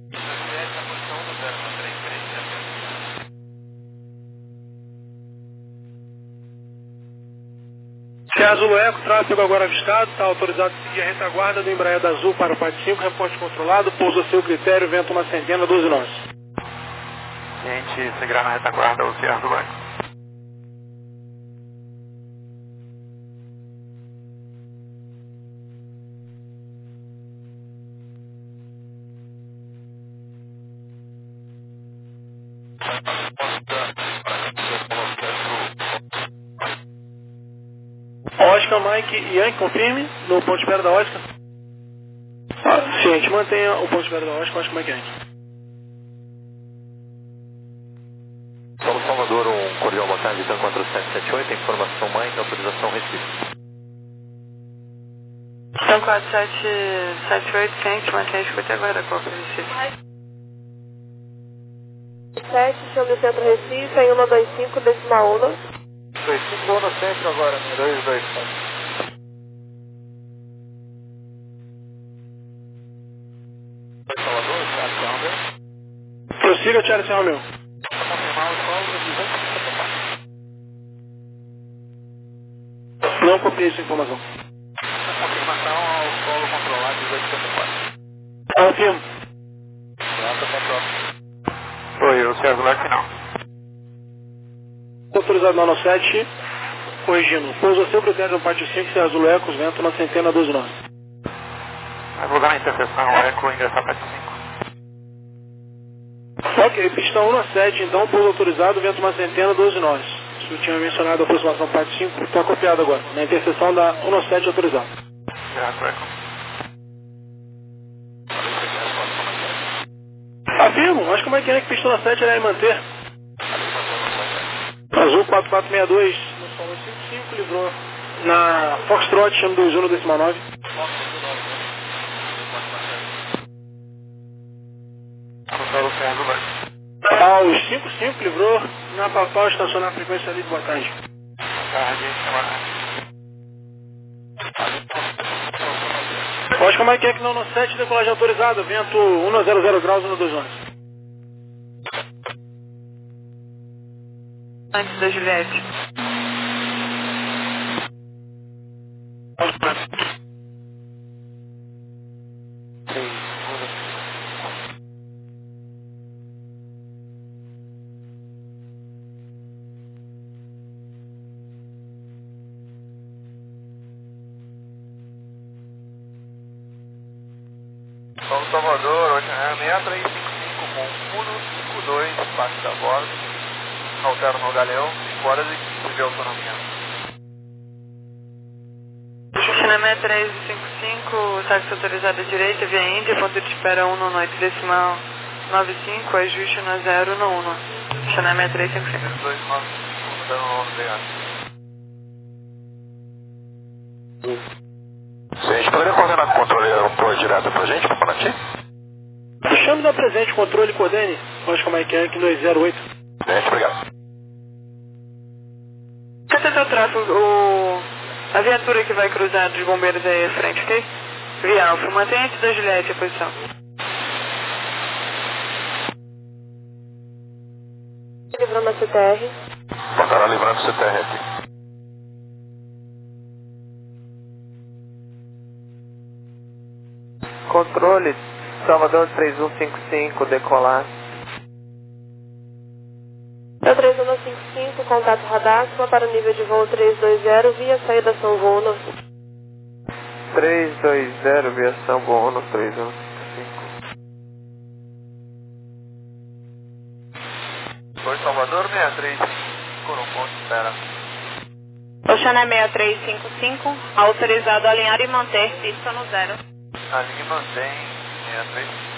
César Lueco, tráfego agora avistado, está autorizado a seguir a retaguarda do Embraer da Azul para o parte cinco, reporte controlado, pouso a seu critério, vento uma centena, doze nós. Ciente, seguirá na retaguarda o César Lueco. Oscar Mike Yankee, confirme no ponto de espera da Oscar. Ah, ciente, mantenha o ponto de espera da Oscar, Oscar Mike Yankee. Paulo Salvador, um cordial boa tarde, então quatro sete sete oito, informação Mike, autorização Recife. Então quatro sete sete oito, ciente, mantenha a escuta agora, Copa Recife. sete, chame o centro Recife, em um dois cinco, decimal um. dois cinco um no centro agora, dois dois cinco. Salvador, Charles Prossiga, Charles Romeu. confirmar o solo de duzentos e cinquenta e quatro. Não copiei essa informação. Confirmação ao solo controlado de duzentos e cinquenta e quatro. Confirmo. Oi, o César Lueco final. Autorizado na nove sete, corrigindo. Pouso a seu critério no parte cinco, César Lueco, vento na centena, doze nós. Vai mudar a interseção, o Eco ingressar parte cinco. Ok, pista um na sete, então, pouso autorizado, vento uma centena, doze nós. Isso eu tinha mencionado a aproximação parte cinco, está copiado agora. Na interseção da um na sete autorizado. Graças, Eco. Afirmo, acho que o Mike Yankee pista na sete irá manter. Azul quatro quatro seis dois, no solo cinco cinco, livrou na Foxtrot, chama dois um no decimal nove. Solo César Lueco. Aos cinco cinco, livrou na Papal, estacionar a frequência ali de boa tarde. Tarde, Acho que o Mike Yankee não no sete, decolagem autorizada, vento um zero zero graus, um dois onze. Antes da Juliette. Salvador, Oceanária seis três cinco cinco com Uno cinco dois, parte da borda, altero no Galeão, cinco horas e quinze de autonomia. Oceanária três cinco cinco, táxi autorizado à direita, via Índia, ponto de espera um no oito decimal nove cinco, ajuste no zero no um. Oceanária três cinco cinco. dois nove cinco, zero no um, Se a gente poderia coordenar com o controle aeroporto direto pra gente, pra Paraty? Chame da presente controle Codene, Oscar Mike Yankee dois zero oito. Gente, obrigado. Cadê teu tráfego? O... A viatura que vai cruzar dos bombeiros aí à frente, ok? Via Alfa, mantenha antes da Juliette a posição. Livrando a C T R. Estará livrando o C T R aqui. Controle, Salvador três um cinco cinco, decolar. três um cinco cinco, contato radar, sua para o nível de voo três dois zero, via saída São Vono. três dois zero, via São Vono, três um cinco cinco. Oi, Salvador seis três cinco cinco, no ponto de espera. Oceanária seis três cinco cinco, autorizado a alinhar e manter pista no zero. Alinhe e mantém seis três cinco.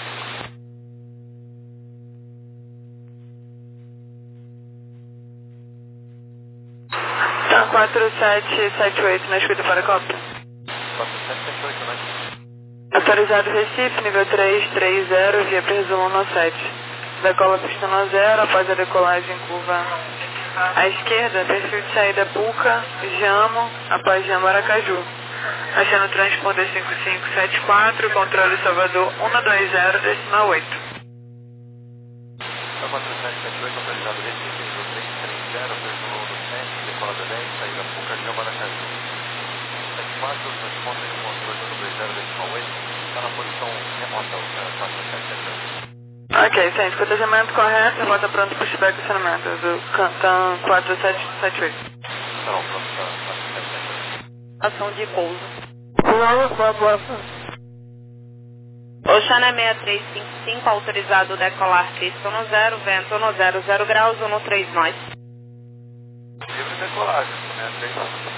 Tá, quatro sete sete oito na escuta para a Copa. quatro sete sete oito, né? Autorizado Recife, nível três três zero, via Presumo no sete. Decola pista no zero, após a decolagem curva à esquerda, perfil de saída Puca, Jamo, após Jamo Aracaju. Achando transponder cinco cinco sete quatro, controle Salvador um dois zero, decimal oito. quatro sete sete oito, autorizado Recife, nível três três zero, Presumo no sete, decolada dez, saída Puca, Jamo Aracaju. sete quatro, transponder de controle um dois zero, decimal oito, está na posição remota, o quatro sete sete oito. Ok, tem escutamento correto, volta pronto para o feedback do estacionamento, do Cantan quatro sete sete oito. Tá bom, pronto, tá quatro sete sete oito. Ação de pouso. Oceanária seis três cinco cinco, autorizado decolar pista no zero, vento no zero, zero graus, no três nós. Livre decolagem, seis três cinco cinco.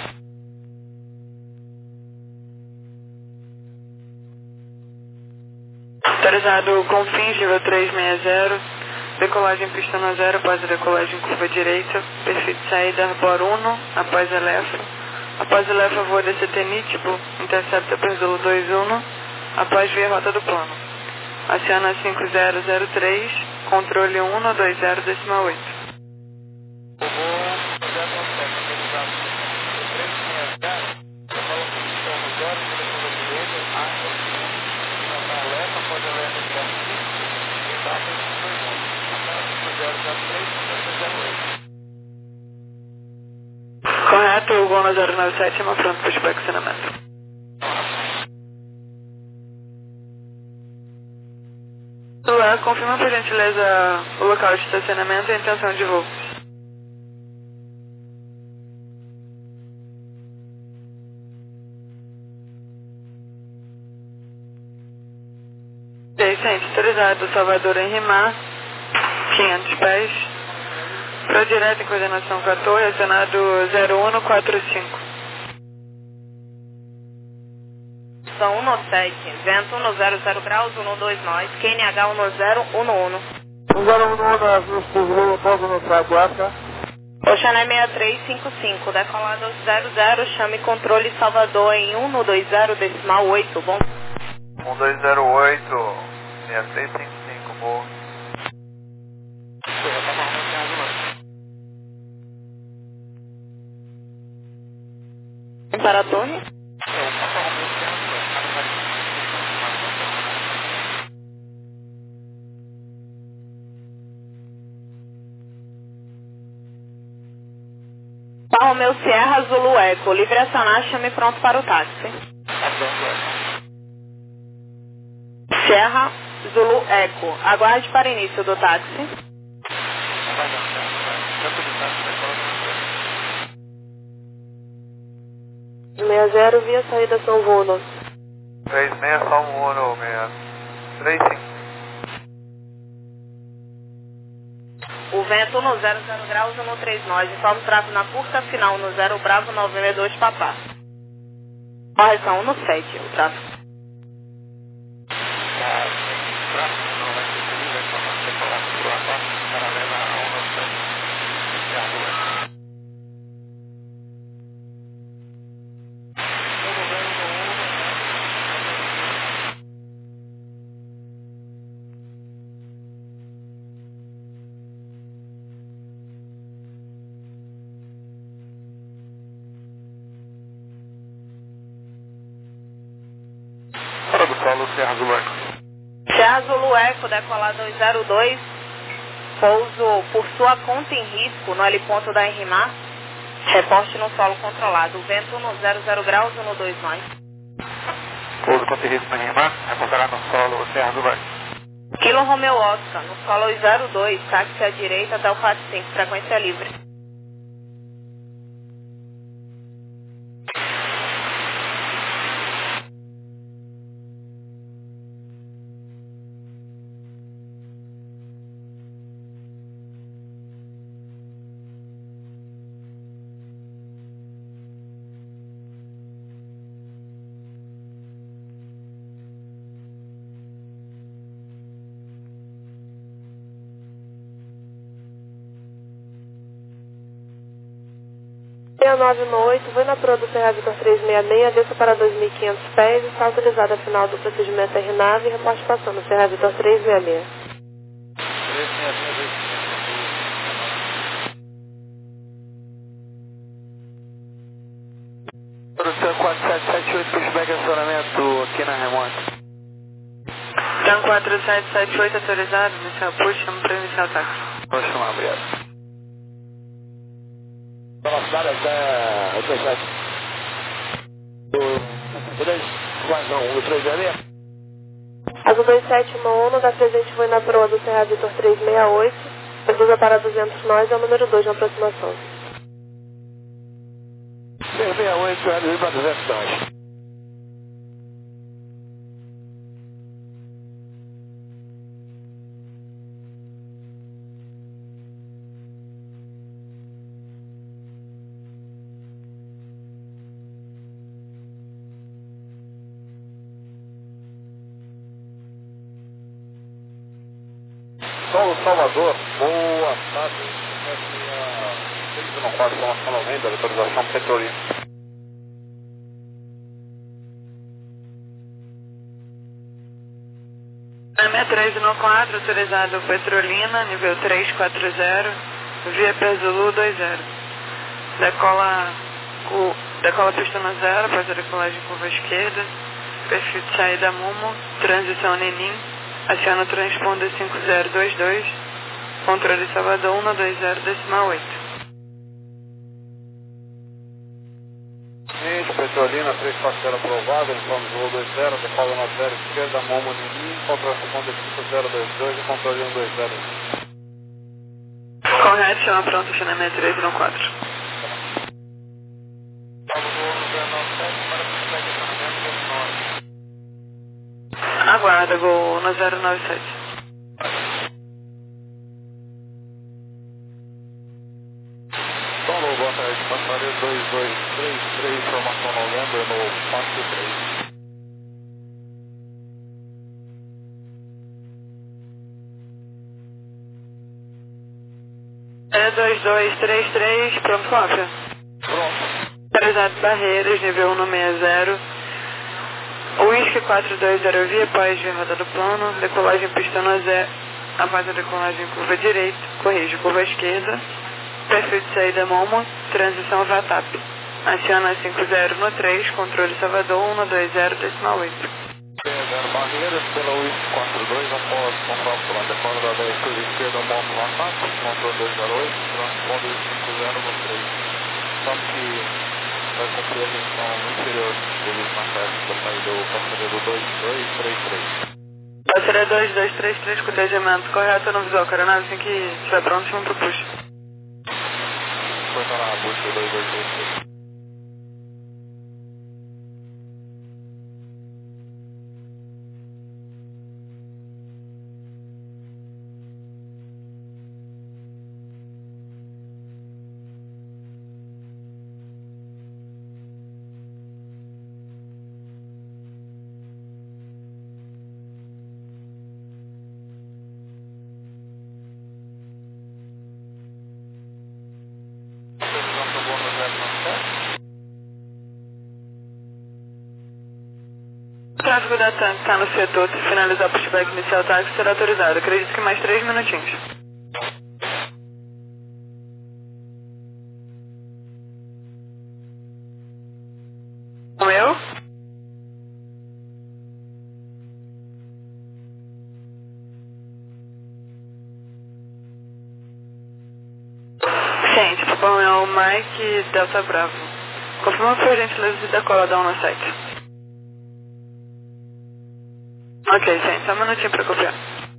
Autorizado Confins, nível três seis zero, decolagem pista no zero, após a decolagem curva direita, perfil de saída Arbor um, após a Lefa, após a Lefa voa D C T nítido, intercepta Perzulo dois um, após via rota do plano. Aciona cinco zero zero três, controle um dois zero decimal oito. Correto, o Gol no zero nove sete, uma pronto para o estacionamento. Lá, confirma por gentileza o local de estacionamento e a intenção de voo. seiscentos, autorizado Salvador em Rimar, quinhentos pés. Para direto em coordenação com a torre, acionado zero um quatro cinco. São um sete, vento no zero, zero graus, um dois nós, Q N H um zero, um um. zero um um na Sul, pouso no Traguaca. Oceanária seis três cinco cinco, decolado zero zero, chame controle Salvador em um dois zero, decimal oito, bom. um dois zero oito, seis três cinco cinco, bom. Para a torre? Romeu Sierra Zulu Eco, livre acionar, chame pronto para o táxi. Sierra Zulu Eco, aguarde para início do táxi. seis zero via saída São Vono. três seis, São Vono, seis. três cinco. O vento no zero zero graus no três nós. Informe o tráfego na curta final no zero Bravo noventa e dois Papá. Correção no sete, o tráfego. Fora do solo, Serra Zulu Eco. Serra Zulu Eco, decolar dois zero dois, pouso por sua conta em risco no heliponto da Enrimar, reporte no solo controlado, vento no zero zero graus no dois nós. Pouso conta em risco na Enrimar, reportará no solo, Serra Zulu Eco. Kilo Romeo Oscar, no solo zero dois, táxi à direita até o quatro cinco, frequência livre. seis nove no oito, vai na proa do Serra Vitor trezentos e sessenta e seis, desça para dois mil e quinhentos pés, está autorizada a final do procedimento R nave e reporte passando Serra Vitor trezentos e sessenta e seis. Produção quatro sete sete oito, pushback acionamento aqui na remota. Tran quatro sete sete oito autorizado, inicial push, chama para iniciar o táxi. Vou chamar, obrigado. Velocidade até o três sete. três, quase não, o três sessenta e seis. Azul dois sete no Uno, da presente foi na proa do Serra Vitor trezentos e sessenta e oito, reduza para duzentos nós, é o número dois na aproximação. trezentos e sessenta e oito, reduzido para duzentos nós. Solo Salvador, boa tarde, seis um quatro, informação noventa, autorização Petrolina. M três um quatro, autorizado Petrolina, nível três quatro zero, via Zulu dois zero. Decola, cu, decola pista no zero, faz a decolagem curva esquerda, perfil de saída Mumo, transição Nenim. Aciona o transponder cinco zero dois dois, controle Salvador um dois zero decimal oito. Petrolina três quatro zero aprovado, informe Zulu dois zero, decola nove zero esquerda, Momo Nini, controle transponder cinco zero dois dois e controle um dois zero. Correto, chama pronto, China M três um quatro. Aguarda, Gol no zero nove sete. Solo, boa tarde, passaria dois dois três três, informação novembro no quatro três. É dois dois três três, pronto, cópia. Pronto. Autorizado Barreiras, nível um sessenta. Whisky quatro dois zero via, pós de roda do plano, decolagem pista no zero, após a decolagem curva direita, corrige curva esquerda, perfil de saída Momo, transição V A T A P. Aciona cinco zero no três, controle Salvador um dois zero decimal oito. Barreiras pela Whisky quatro dois, após contato pela decola da dez curva esquerda, Momo V A T A P, controle dois zero oito, transponder cinco zero no três. Só que vai cumprir a missão inferior devido na taxa para sair do passageiro dois dois três três. Passageiro dois dois três três com tegimento correto no visual, coronado, assim que estiver pronto, chama pro push. Foi para a busca dois dois três três. tráfego da TAM que está no setor, se finalizar o pushback inicial, táxi será autorizado. Acredito que mais três minutinhos. Com eu? Gente, bom, é o Mike Delta Bravo. Confirma por gentileza se decola da um sete. Ok, gente, só um minutinho para copiar.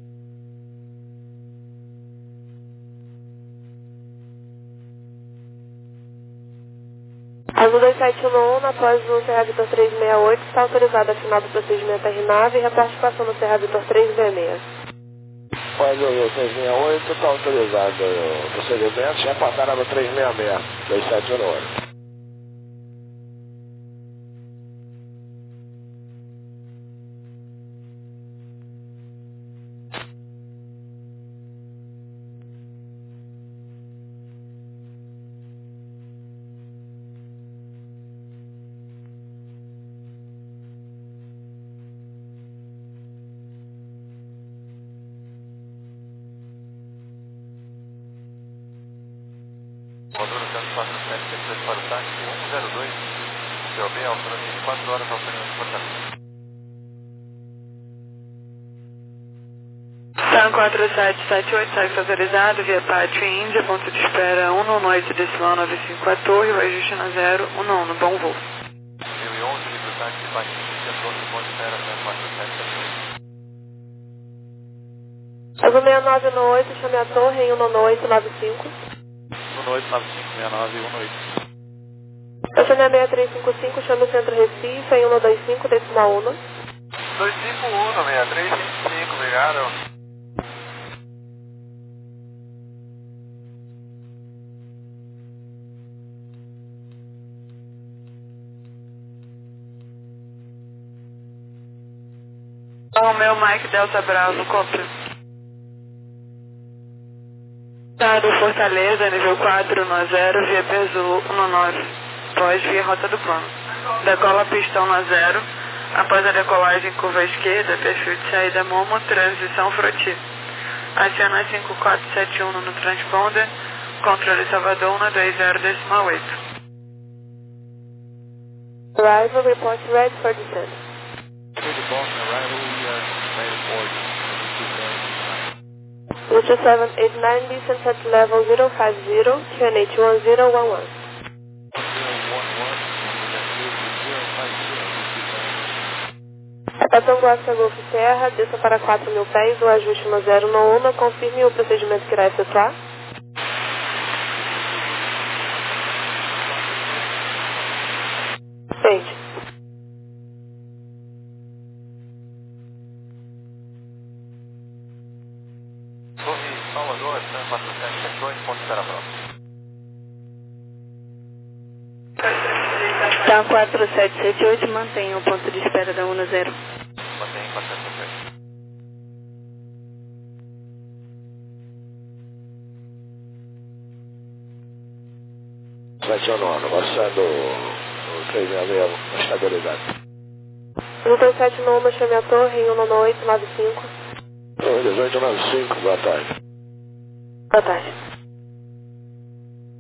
Azul dois sete um um, após o Serra Vitor trezentos e sessenta e oito, está autorizado a final do procedimento R nove e repartição no Serra Vitor trezentos e sessenta e seis. Após o trezentos e sessenta e oito, está autorizado o procedimento, já passaram no trezentos e sessenta e seis, dois sete um oito. Motor cento e quatro sete, depois para o táxi um zero dois, C O B, altura vinte e quatro horas, alternativa de portamento. TAM quatro sete sete oito, táxi autorizado, via Pátio Índia, ponto de espera um no noite decimal nove cinco quatro, torre, o ajuste na zero um no bom voo. mil e onze, livre táxi, Pátio Índia, torre, ponto de espera TAM quatro sete sete oito. Azul sessenta e nove no oito, chame a torre em um no oito nove cinco. um oito nove cinco seis nove um oito. Estacionamento seis três cinco cinco, chame o Centro Recife em um dois cinco, decimal um. dois cinco um, seis três cinco cinco, obrigado. O meu Mike Delta Bravo, copia. Estado Fortaleza, nível quatro no zero, via peso um no nove, pós via rota do plano. Decola pistão no zero, após a decolagem curva à esquerda, perfil de saída Momo, transição Froti. Aciona cinco quatro sete um no transponder, controle Salvador um dois zero decimal oito. Arrival, report ready for descent. Route seven eight nine, descent at level zero five zero, Q N H one zero one one. Estação Guasca Golf Serra, desça para quatro mil pés, o ajuste no zero no um, confirme o procedimento que irá efetuar. Sente. Torre Salvador, TAM quatro sete sete oito, ponto de espera próximo. TAM quatro sete sete oito, mantenha o ponto de espera da um zero. Mantém quatro sete sete oito. sete um nove, passando o trezentos e sessenta e seis, estabilidade. Azul sete um um, chame a torre em um oito nove cinco. dezoito nove cinco, boa tarde. Boa tarde.